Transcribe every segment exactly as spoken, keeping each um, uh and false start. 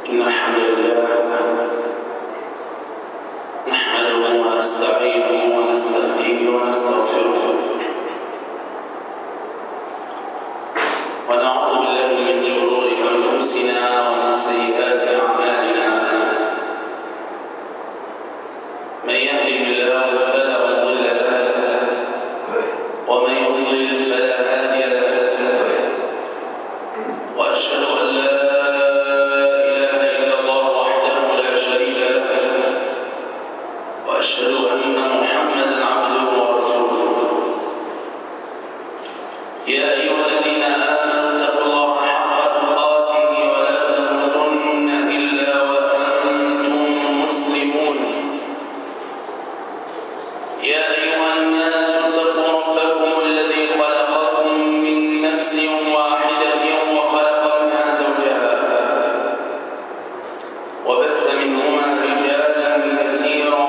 إن الحمد لله نحمده ونستعينه ونستهديه ونستغفره ونعوذ بالله من شرور أنفسنا ومن سيئات أعمالنا من يهده الله فلا مضل له ومن يضلل فلا هادي له وأشهد أن لا وأشهد أن محمدًا عبده ورسوله يا أيها الذين آمنوا اتقوا الله حق تقاته ولا تموتن إلا وأنتم مسلمون يا أيها الناس اتقوا ربكم الذي خلقكم من نفس واحدة وخلق منها زوجها وبث منهما رجالا كثيرا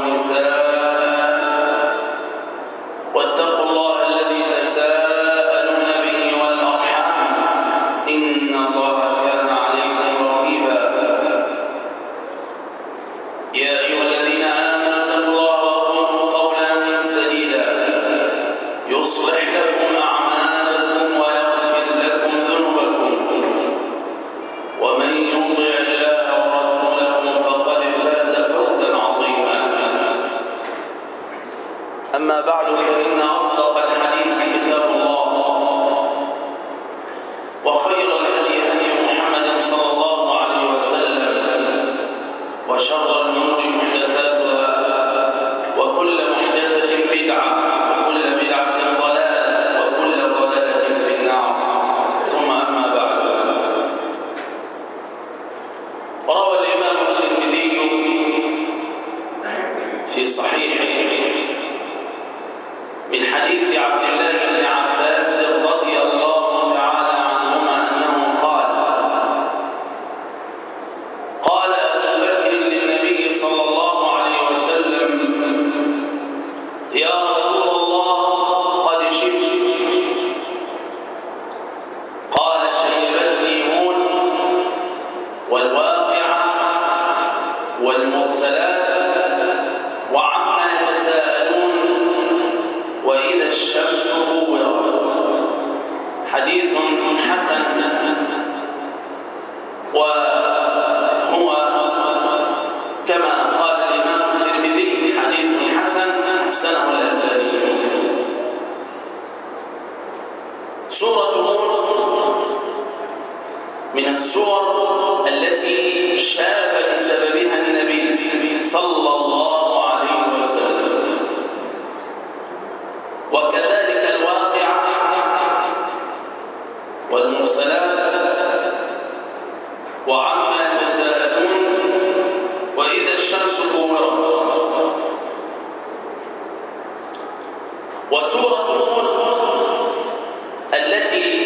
واتقوا الله الذي تساءلون به والأرحام إن الله كان عليكم رقيبا يا أيها الذين آمنوا اتقوا الله وقولوا قولا سديدا يصلح لكم أعمالكم ويغفر لكم ذنوبكم ومن يطع الله ورسوله فقد فاز فوزا عظيما أما بعد فإن أصدق الحديث كتاب الله وخير الهدي هدي محمد صلى الله عليه وسلم وشر الأمور محدثاتها وكل محدثة بدعة وكل بدعة ضلالة وكل ضلالة في النار ثم أما بعد روى الإمام الترمذي في صحيحه من حديث عبد الله بن عباس رضي الله تعالى عنهما أنه قال قال أبو بكر للنبي صلى الله عليه وسلم يا رسول الله قد شبت قال شيبتني هود والواقعة والمرسلات وعما يتساءلون وإذا الشمس كورت حديث حسن وهو كما قال الإمام الترمذي حديث حسن حسنه الألباني. سورة هود من السور التي شاب بسببها النبي صلى الله عليه وسلم وكذلك الواقعة والمرسلات وعما يتساءلون وإذا الشمس كورت. وسورة هود التي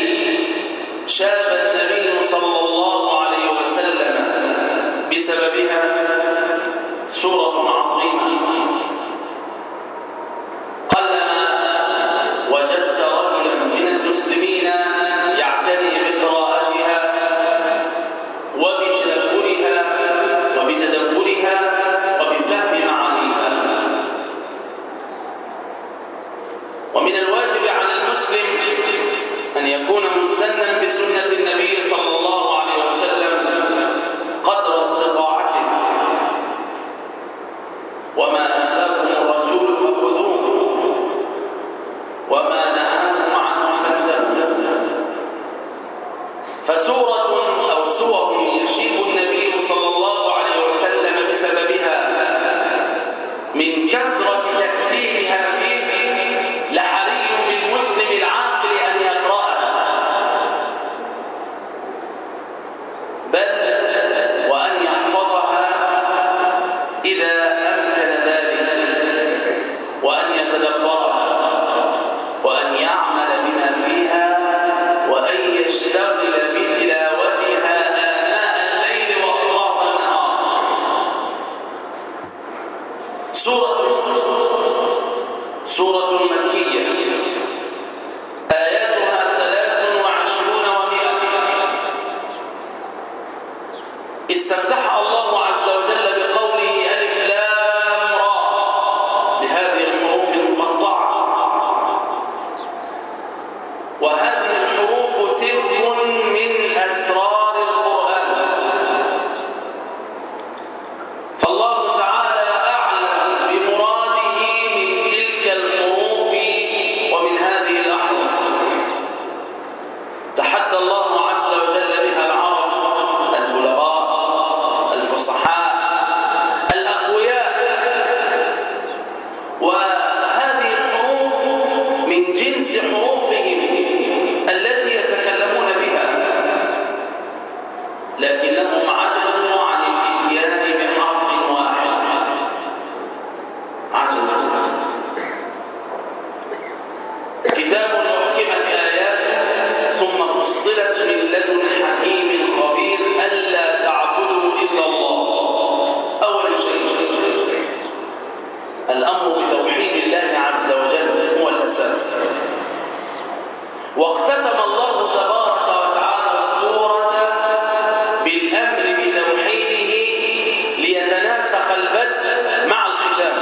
واختتم الله تبارك وتعالى السورة بالأمر بتوحيده ليتناسق البدء مع الختام،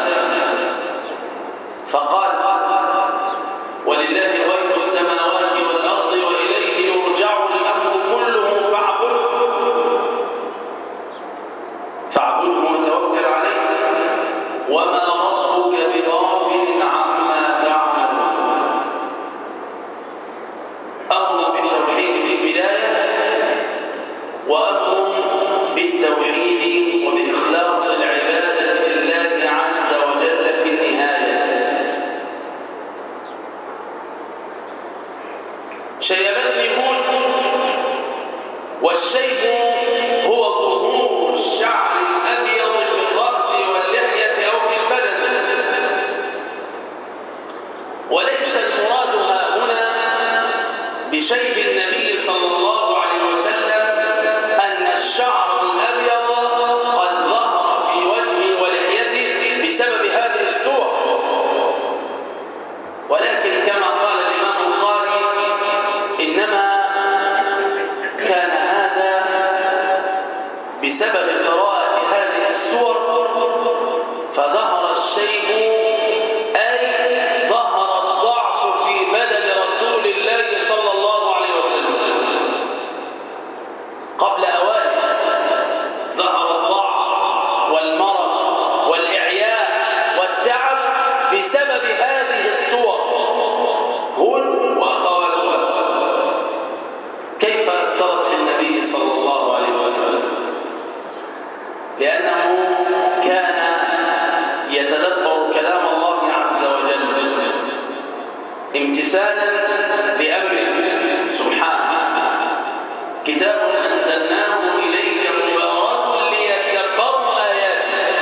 فقال: ولله غيب السماوات والأرض وإليه يرجع الأمر كله فاعبده فاعبده وتوكل عليه وما ربك بغافل عما تعملون. أمر بالتوحيد في البداية، وأمر بالتوحيد وبإخلاص العبادة لله عز وجل في النهاية. شيبتني هود، والشيب هو ظهور الشعر الأبيض في الرأس واللحية أو في البدن، وليس المراد ها هنا بشيب النبي صلى الله عليه وسلم أن الشعر الأبيض قد ظهر في وجهه ولحيته بسبب هذه الصور، ولكن كما قال الإمام القاري إنما كان هذا بسبب قراءة هذه السور، فظهر الشيب أي ظهر الضعف في بدن رسول الله صلى الله عليه وسلم قبل أوانه. ظهر الضعف والمرض والإعياء والتعب بسبب هذه الصور هود وأخواتها. كيف أثرت في النبي صلى الله عليه وسلم؟ لأنه كان يتدبر كلام الله عز وجل امتثالا لأمره سبحانه. كتاب أنزلناه إليك مبارك ليتدبروا آياته،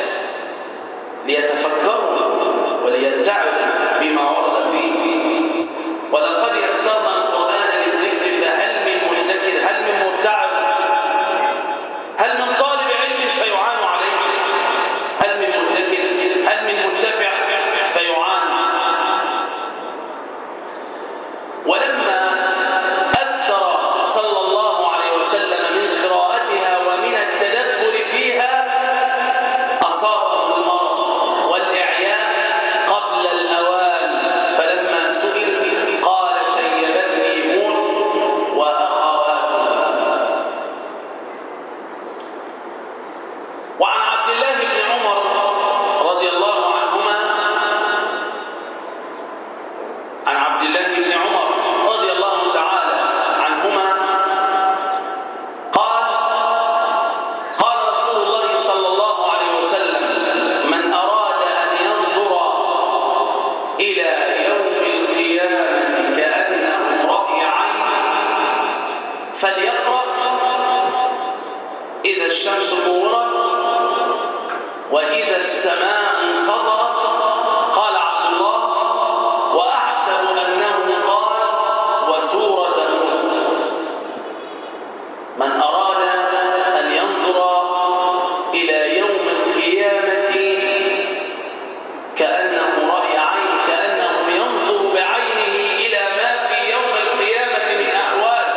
ليتفكروا وليتعظوا بما ورد فيه. ولقد يسرنا القرآن للذكر فهل من مدكر، هل من متعظ، هل من طالب علم فيعان عليه، هل من مدكر، هل من منتفع فيعان. ولما أكثر صلى الله عليه وسلم من قراءتها ومن التدبر فيها أصابه المرض والإعياء قبل الأوان، فلما سئل قال: شيبتني هود وأخواتها. وعن عبد الله بن عمر رضي الله عنهما عن عبد الله بن عمر رضي الله تعالى عنهما قال: قال رسول الله صلى الله عليه وسلم: من أراد أن ينظر إلى يوم القيامة كأنه رأي عين فليقرأ إذا الشمس كورت وإذا السماء انفطرت. قال عبد الله: وأحسب أنه قال وسورة هود. من أراد أن ينظر إلى يوم القيامة كأنه رأي عين، كأنه ينظر بعينه إلى ما في يوم القيامة من أحوال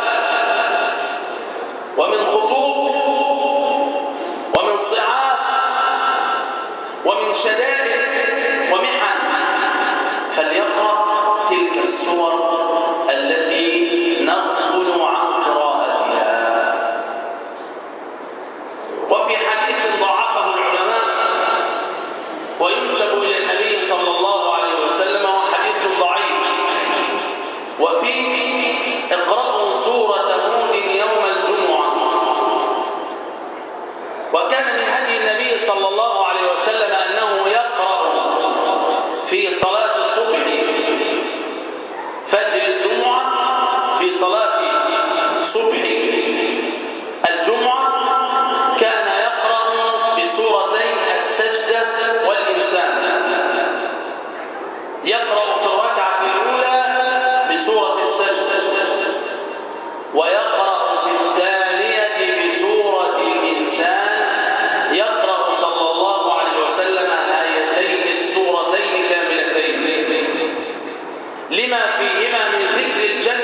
ومن خطوب ومن صعاب ومن شدائد ومحن، فليقرأ تلك السور التي نغفل عن قراءتها. وفي حديث ضعفه العلماء وينسب إلى النبي صلى الله عليه وسلم، وحديث ضعيف، وفيه: اقرأوا سورة هود يوم الجمعة. وكان من هدي النبي صلى الله عليه وسلم أنه يقرأ في صلاة الصبح فجر الجمعة، في صلاة صبح الجمعة كان يقرأ بسورتي السجدة والإنسان. يقرأ في الركعة الأولى بسورة السجدة، ويقرأ في الثانية بسورة الإنسان. يقرأ صلى الله عليه وسلم هاتين السورتين كاملتين لما فيهما من ذكر الجنة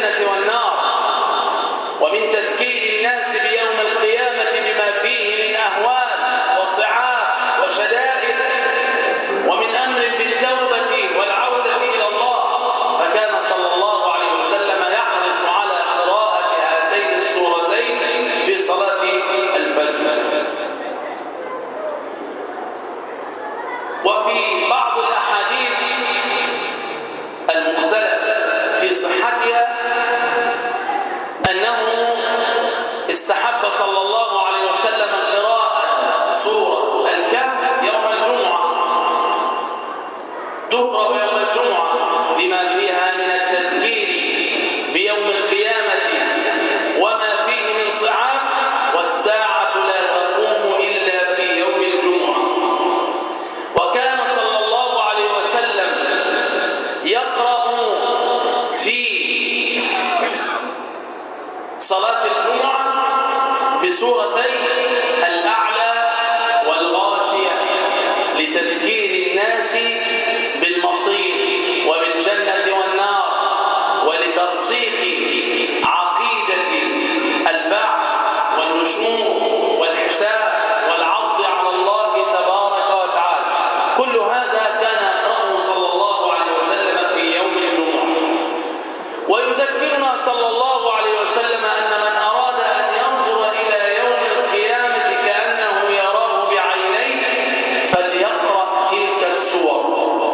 لترسيخ عقيدة البعث والنشور والحساب والعرض على الله تبارك وتعالى. كل هذا كان يقرأه صلى الله عليه وسلم في يوم الجمعة، ويذكرنا صلى الله عليه وسلم أن من أراد أن ينظر إلى يوم القيامة كأنه يراه بعينيه فليقرأ تلك السور.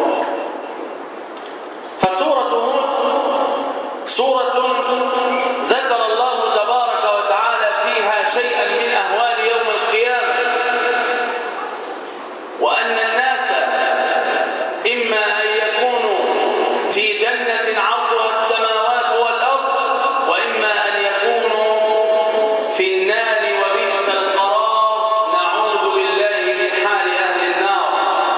فسورة هود سورة ذكر الله تبارك وتعالى فيها شيئا من أهوال يوم القيامة، وأن الناس إما أن يكونوا في جنة عرضها السماوات والأرض، وإما أن يكونوا في النار وبئس القرار، نعوذ بالله من حال أهل النار.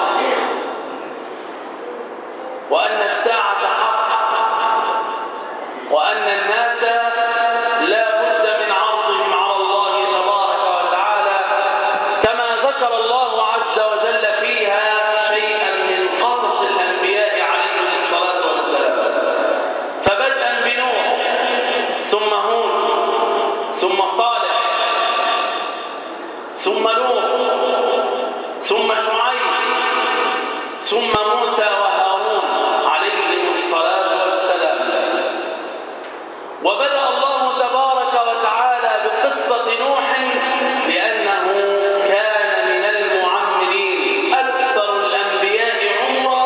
وأن الساعة حق، وأن الناس لا بد من عرضهم على الله تبارك وتعالى، كما ذكر الله عز وجل فيها شيئا من قصص الأنبياء عليهم الصلاة والسلام. فبدءا بنوح، ثم هود، ثم صالح، ثم لوط، ثم شعيب، ثم موسى وهارون عليهم الصلاة والسلام. وبدأ الله تبارك وتعالى بقصة نوح لأنه كان من المعمرين، أكثر الأنبياء عمرا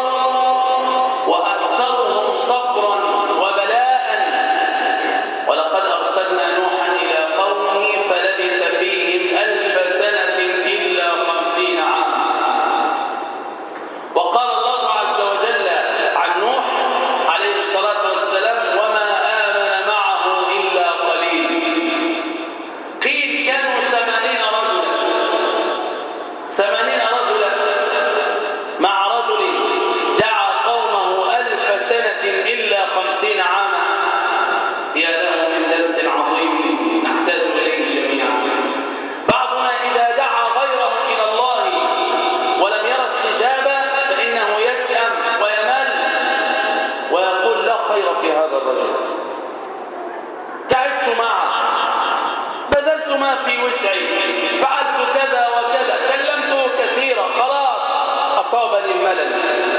وأكثرهم صبرا وبلاء. ولقد أرسلنا نوحا إلى قومه فلبث فيهم ألف سنة إلا خمسين عاما. وقال الله عز وجل عن نوح عليه الصلاة والسلام: وما آمن معه إلا قليل. قيل كانوا ثمانين رجلا ثمانين رجلا مع رجل دعا قومه ألف سنة إلا خمسين عاما. يا له من درس عظيم نحتاج إليه جميعا. بعضنا إذا دعا غيره إلى الله ولم يرى استجابة فإنه يسأم ويمل ويقول: لا خير في هذا الرجل، تعبت معه، بذلت ما في وسعي، فعلت كذا وكذا، كلمته كثيرا، خلاص أصابني الملل.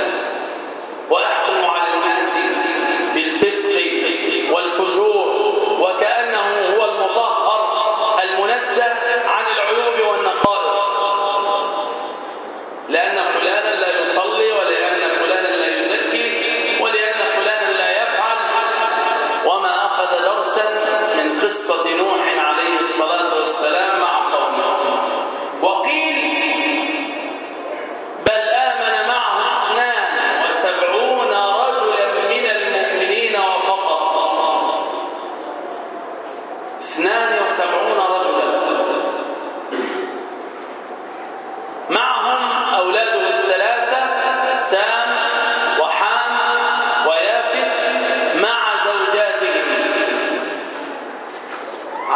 ويحكم على الناس بالفسق والفجور وكأنه هو المطهر المنزه عن العيوب والنقائص، لأن فلانا لا يصلي، ولأن فلانا لا يزكي، ولأن فلانا لا يفعل، وما أخذ درسا من قصة نوح عليه الصلاة والسلام مع قومه. وقيل بل آمن معه اثنان وسبعون رجلا من المؤمنين وفقط. اثنان وسبعون رجلا معهم أولاده الثلاثة سام وحام ويافث مع زوجاتهم.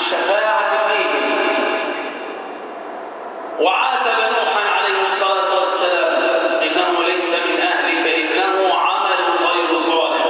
الشفاعة فيهم. وعاتب نوحا عليه الصلاة والسلام إنه ليس من أهلك إنه عمل غير صالح.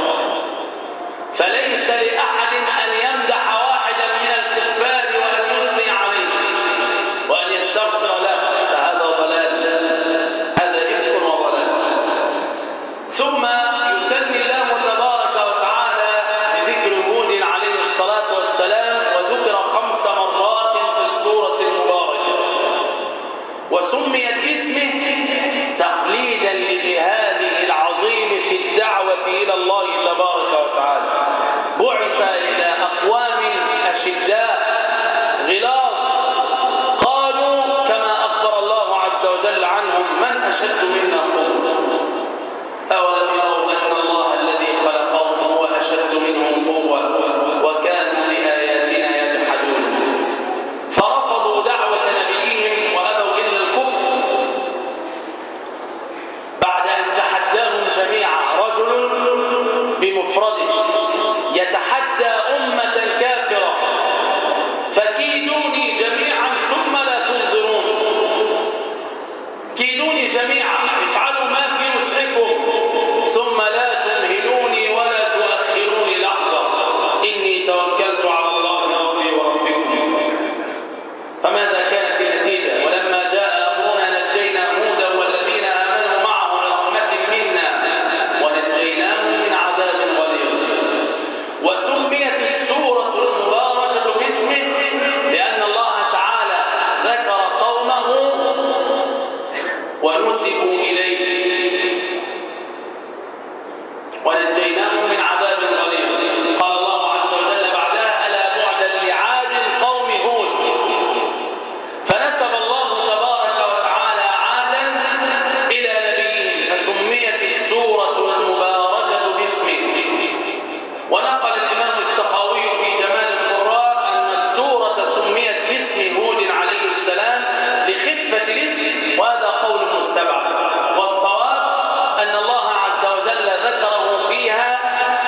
فليس لأحد أن يمدح واحدا من الكفار وأن يثني عليه وأن يستغفر له، فهذا ضلال، هذا إفك وضلال. ثم يثني الله تبارك وتعالى بذكر هود عليه الصلاة والسلام، وذكر خمس مرات في السورة المباركة، وسميت باسمه تقليدا لجهاده العظيم في الدعوة إلى الله تبارك وتعالى. بعث إلى أقوام أشداء غلاظ، قالوا كما أخبر الله عز وجل عنهم: من أشد منا قوة؟ أولم يروا أن الله الذي خلقهم هو أشد منهم قوة وكانوا بآياتنا يجحدون. فرفضوا دعوة نبيهم وأبوا إلا الكفر بعد أن تحداهم جميعا رجل بمفرده يتحدى أمة كافرة: فكيدوني جميعا ثم لا تنظرون. كيدوني جميعا، افعلوا ما في وسعكم ثم لا تمهلوني ولا تؤخروني لحظة، إني توكلت على الله ربي وربكم. فماذا كانت النتيجة؟ ولما جاء أمرنا نجينا هودا والذين آمنوا معه برحمة منا ونجيناهم من عذاب غليظ. وسميت السورة المباركة باسمه لأن الله تعالى ذكر قومه ونسبوا إليه ونجيناهم من عذاب غليظ. قال الله عز وجل بعدها: ألا بعدا لعاد قوم هود. فنسب الله تبارك وتعالى عادا إلى نبيهم، فسميت السورة المباركة باسمه. ونقل الإمام السخاوي في جمال القراء أن السورة سميت باسم هود عليه السلام لخفة الاسم، وهذا قول مستبعد. والصواب أن الله عز وجل ذكره فيها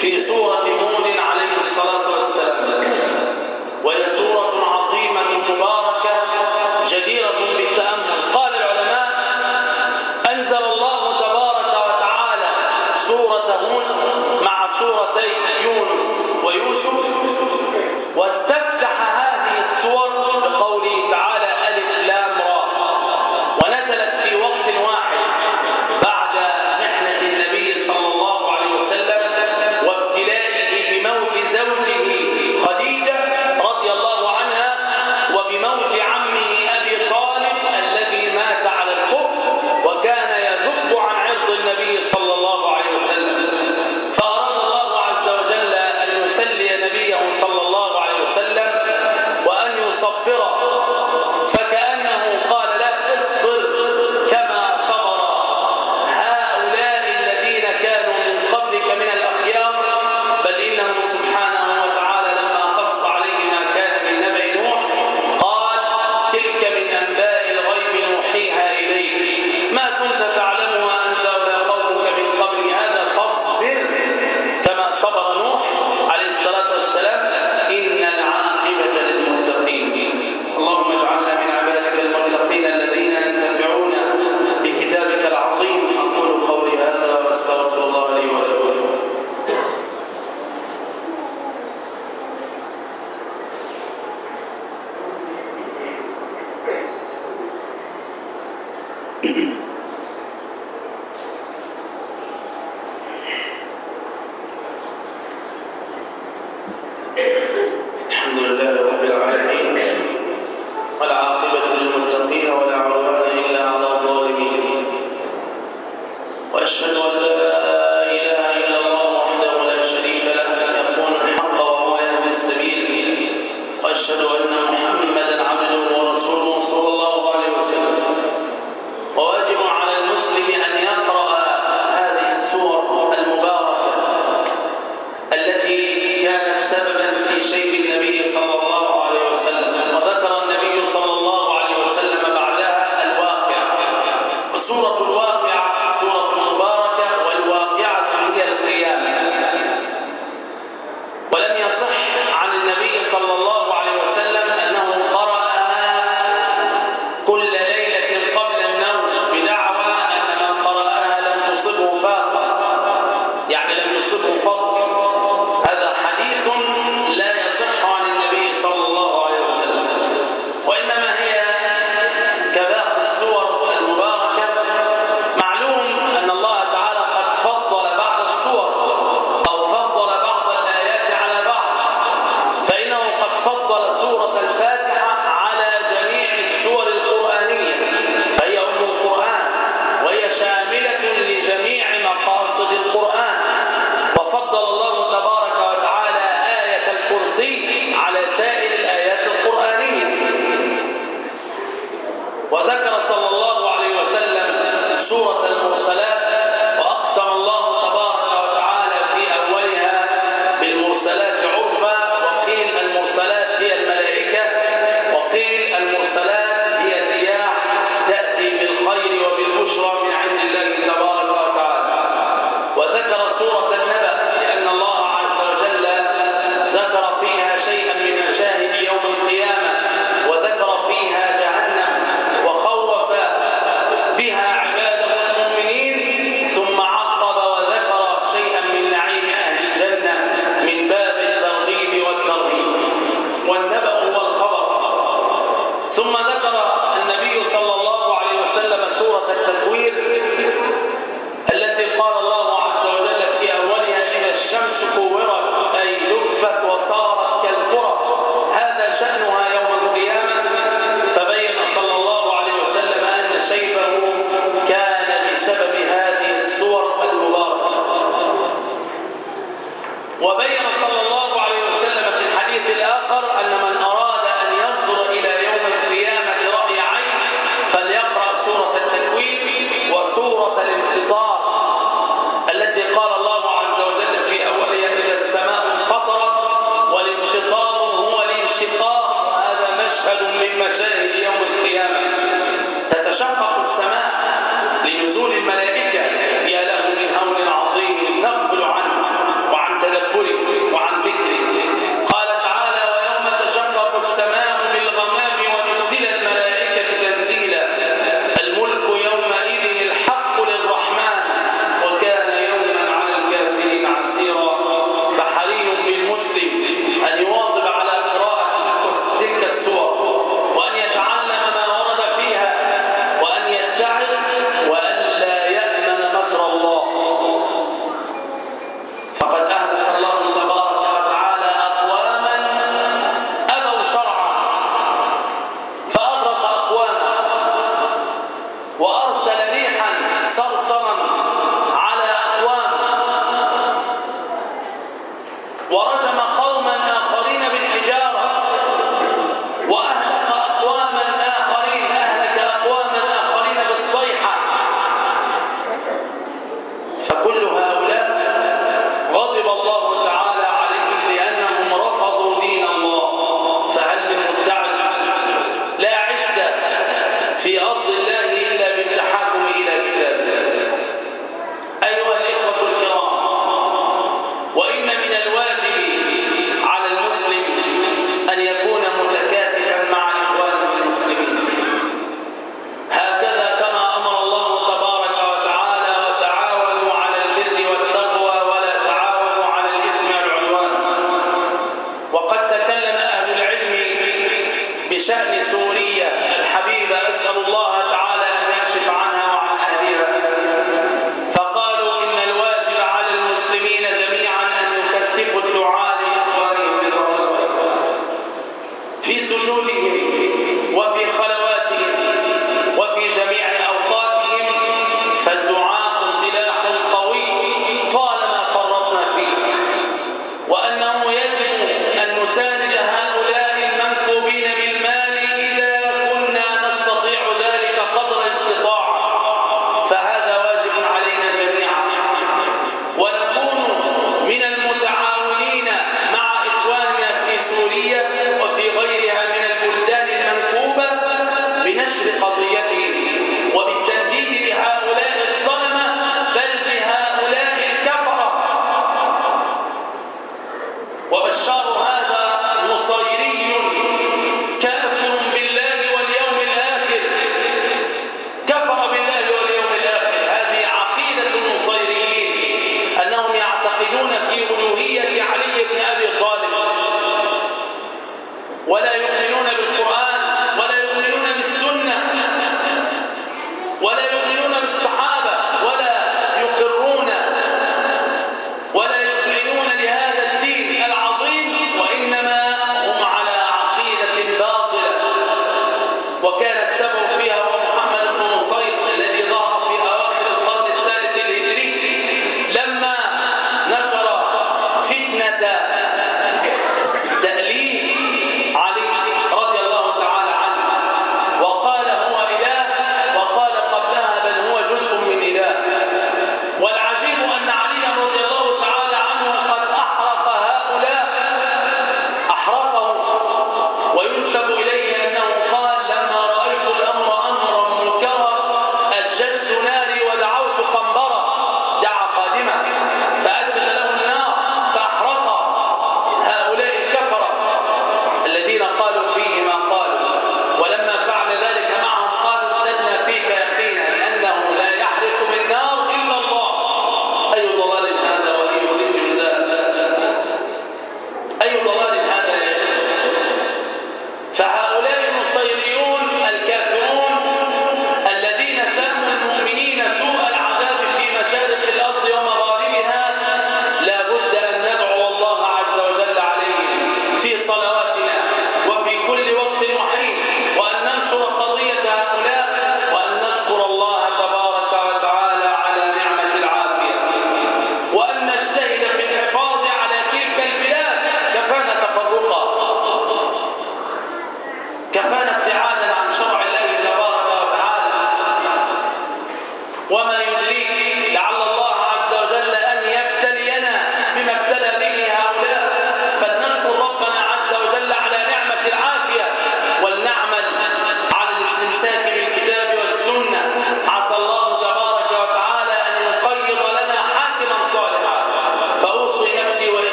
في سورة هود عليه الصلاة والسلام، وهي سورة عظيمة مباركة جديرة بالتأمل. قال العلماء: أنزل الله تبارك وتعالى سورة هود مع سورتي يونس ويوسف، واستفتح هذه السور بقوله تعالى: ألف لام را، ونزلت في وقت واحد بعد محنة النبي صلى الله عليه وسلم وابتلائه بموت زوجه خديجة رضي الله عنها، وبموت عمه أبي طالب الذي مات على الكفر وكان يذب عن عرض النبي صلى الله عليه وسلم. فأراد الله عز وجل أن يسلي نبيه صلى الله عليه وسلم وأن يصبره، فكأنه قال: لا، اصبر كما صبر هؤلاء الذين كانوا من قبلك من الأخيار، بل إنه سبحانه وتعالى لما قص عليه ما كان من نبأ نوح قال: تلك من أنباء الغيب نوحيها إليك ما كنت تعلمها أنت ولا قومك من قبل هذا فاصبر كما صبر نوح عليه الصلاة والسلام، إن العاقبة للمتقين. اللهم اجعلنا من عبادك المتقين الذين ينتفعون بكتابك العظيم. أقول قولي هذا وأستغفر الله لي ولكم. الحمد لله رب العالمين، والعاقبة للمتقين ولا عدوان إلا على الظالمين، وأشهد أن لا إله إلا الله وحده لا شريك له يقول الحق وهو يهدي السبيل، وأشهد أن محمدا عبده ورسوله صلى الله عليه وسلم. وواجب على المسلم أن يقرأ هذه السور المباركة التي كانت سببا في شيب النبي صلى الله عليه وسلم. وذكر النبي صلى الله عليه وسلم بعدها الواقعة، وسورة الواقعة سورة مباركة، والواقعة هي القيامة. ولم يصح عن النبي صلى الله عليه وسلم أنه قرأها كل ليلة قبل النوم بدعوى أن من قرأها لم تصبه فاقة، يعني لم يصبه فضل. هذا حديث لا يصح عن النبي صلى الله عليه وسلم، وإنما هي كباقي السور المباركة. معلوم أن الله تعالى قد فضل بعض السور أو فضل بعض الآيات على بعض، فإنه قد فضل سورة الفاتحة على جميع السور القرآنية، فهي أم القرآن وهي شاملة لجميع مقاصد القرآن. وفضل الله تبارك وتعالى آية الكرسي على سائر الآيات القرآنية. وذكر صلى الله عليه وسلم سورة المرسلات، وأقسم الله تبارك وتعالى في أولها بالمرسلات عرفا، وقيل المرسلات هي الملائكة، وقيل المرسلات هي الرياح تأتي بالخير وبالبشرى من عند الله تبارك وتعالى. وذكر سورة النبأ لأن الله عز وجل ذكر فيها شيئا من مشاهد يوم القيامة، وذكر فيها جهنم وخوف بها عباده المؤمنين، ثم عقب وذكر شيئا من نعيم أهل الجنة من باب الترغيب والترهيب. والنبأ هو الخبر. ثم ذكر النبي صلى الله عليه وسلم سورة التكوير التي قال الله عز وجل في أولها: إذا الشمس كورت، أي لفت وصارت كالكرة، هذا شأنها يوم القيامة. فبين صلى الله عليه وسلم أن شيبه كان بسبب هذه السور المباركة. وبين صلى الله عليه وسلم في الحديث الآخر أن من أراد أن ينظر إلى يوم القيامة رأي عين فليقرأ سورة التكوير وسورة الانفطار التي قال الله عز وجل في أولها: إذا السماء انفطرت. والانفطار هو الانشقاق، هذا مشهد من مشاهد يوم القيامة. تتشقق السماء لنزول الملائكة، يا له من هول عظيم نغفل عنه وعن تدبير هؤلاء غضب الله